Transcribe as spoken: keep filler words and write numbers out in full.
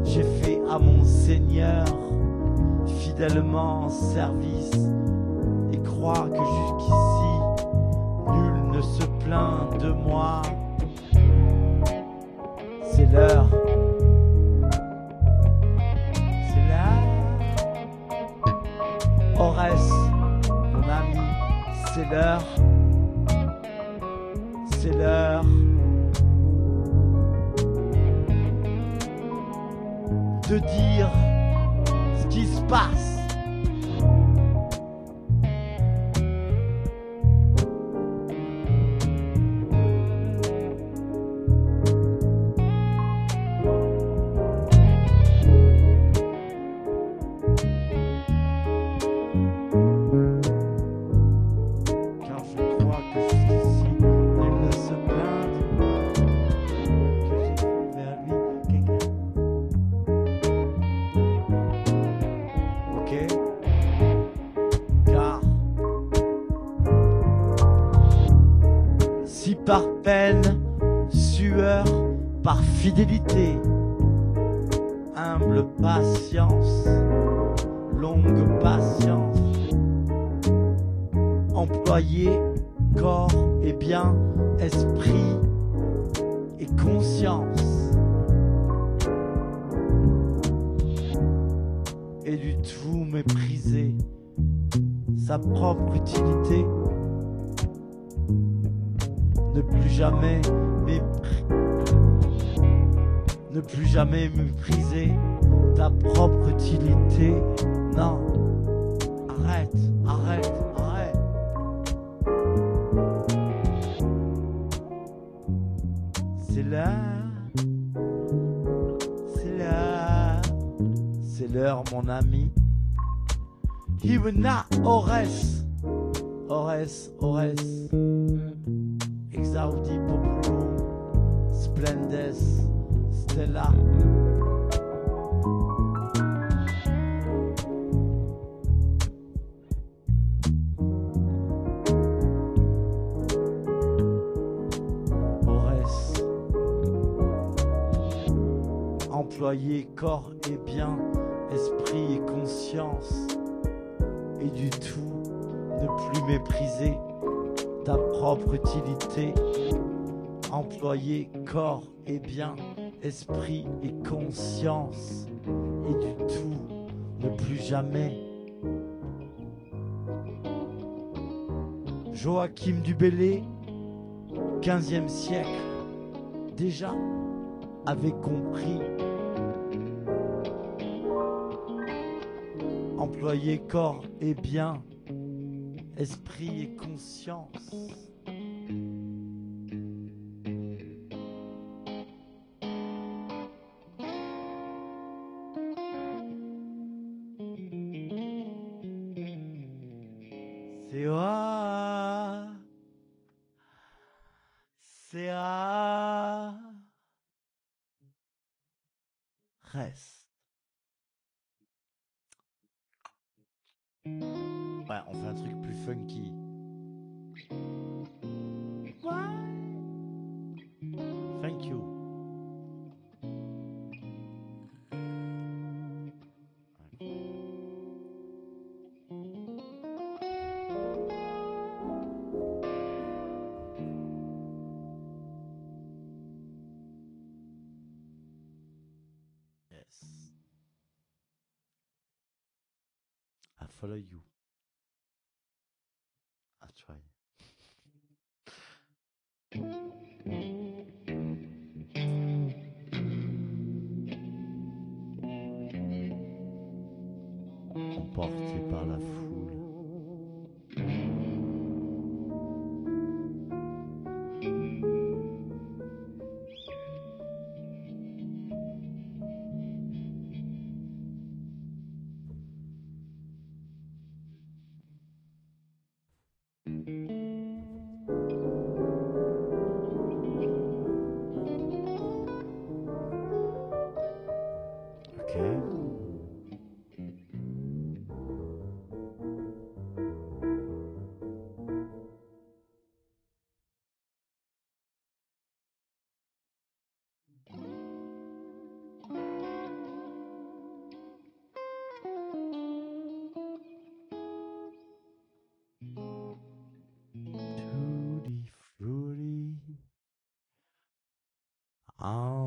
j'ai fait à mon Seigneur fidèlement service, et croire que jusqu'ici nul ne se plaint de moi. C'est l'heure, c'est l'heure. Orès, mon ami, c'est l'heure, c'est l'heure de dire ce qui se passe. Car je crois que jusqu'ici, nul ne se plaint de moi, que j'ai vu vers lui quelqu'un. Ok? Car si par peine, sueur, par fidélité, humble patience, longue patience, employer corps et bien, esprit et conscience, et du tout mépriser sa propre utilité, ne plus jamais mépris, ne plus jamais mépriser ta propre utilité. Non, arrête, arrête, arrête. C'est l'heure, c'est l'heure, c'est l'heure, mon ami. Hivna Ores, Ores, Ores, Exaudi Populum, Splendes, Stella. Ores, employer corps et bien, esprit et conscience, et du tout ne plus mépriser ta propre utilité, employer corps et bien, esprit et conscience, et du tout ne plus jamais. Joachim du Bellay, quinzième siècle, déjà avait compris. Employer corps et bien, esprit et conscience. C'est à, c'est à, reste. Ouais, on fait un truc plus funky. Ouais. Thank you. Yes. I follow you. I try. Emporté par la foule. Ok. Ah,